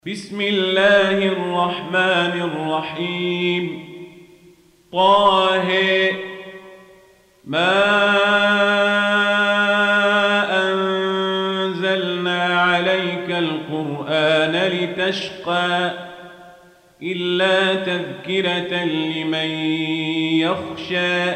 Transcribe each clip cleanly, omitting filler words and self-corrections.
بسم الله الرحمن الرحيم. طه ما أنزلنا عليك القرآن لتشقى إلا تذكرة لمن يخشى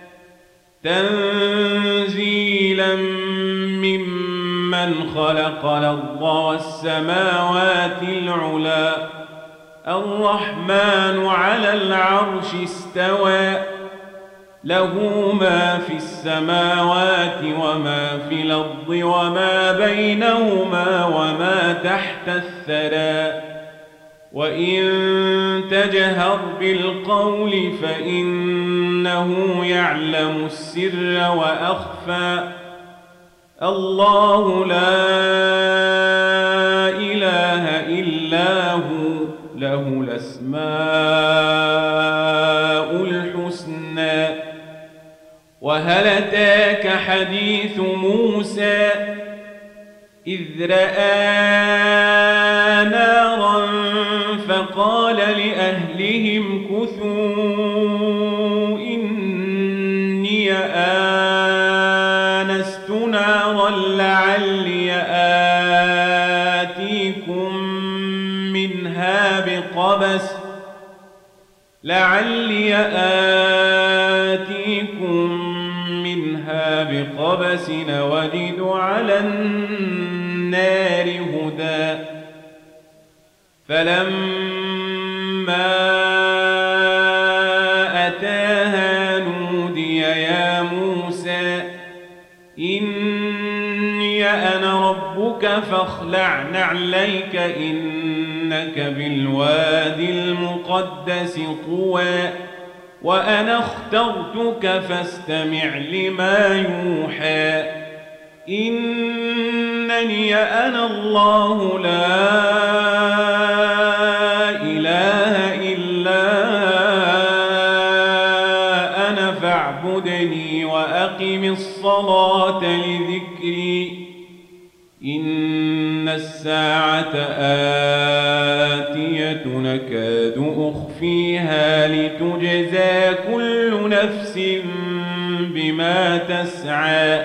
تنزيلا ممن خلق الأرض والسماوات العلى الرحمن على العرش استوى له ما في السماوات وما في الأرض وما بينهما وما تحت الثرى وإن تجهر بالقول فإنه يعلم السر وأخفى الله لا إله إلا هو له الأسماء الحسنى. وهل أتاك حديث موسى إذ رأى نارا فقال لأهلهم كثوا إني آنست نارا لعلي آتيكم منها بقبس وجد على النار هدى. فلما أتاها نودي يا موسى إني أنا ربك فاخلع نعليك إنك بالوادي المقدس طوى وأنا اخترتك فاستمع لما يوحى إنني أنا الله لا إله إلا أنا فاعبدني وأقم الصلاة لذكري إن الساعة آتية نكاد أخفيها لتجزى كل نفس بما تسعى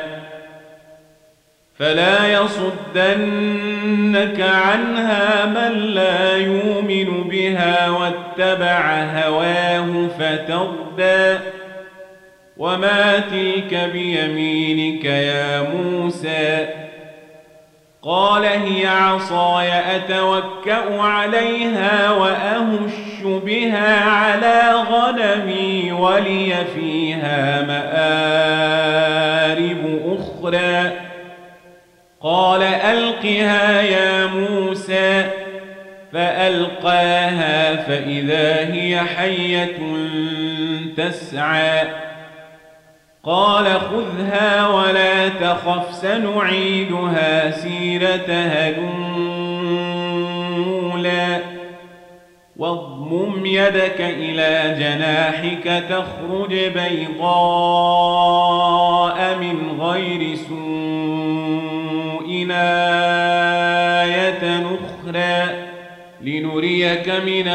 فلا يصدنك عنها من لا يؤمن بها واتبع هواه فتردى. وما تلك بيمينك يا موسى قال هي عصاي أتوكأ عليها وأهش بها على غنمي ولي فيها مآرب أخرى. قال ألقها يا موسى فألقاها فإذا هي حية تسعى. قال خذها ولا تخف سنعيدها سيرتها الأولى واضمم يدك إلى جناحك تخرج بيضاء من غير سوء آية أخرى لنريك من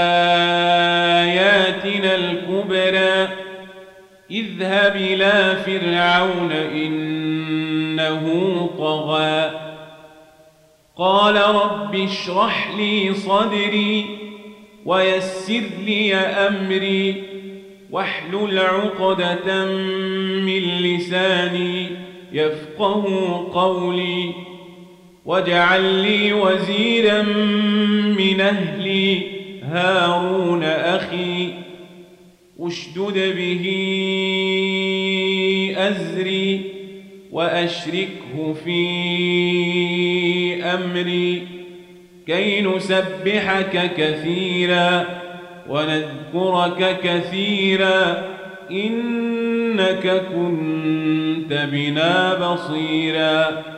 آياتنا الكبرى. اذهب إلى فرعون إنه طغى. قال رب اشرح لي صدري ويسر لي أمري واحلل عقدة من لساني يفقه قولي واجعل لي وزيرا من أهلي هارون أخي اشدد به أزري وأشركه في أمري كي نسبحك كثيرا ونذكرك كثيرا إنك كنت بنا بصيرا.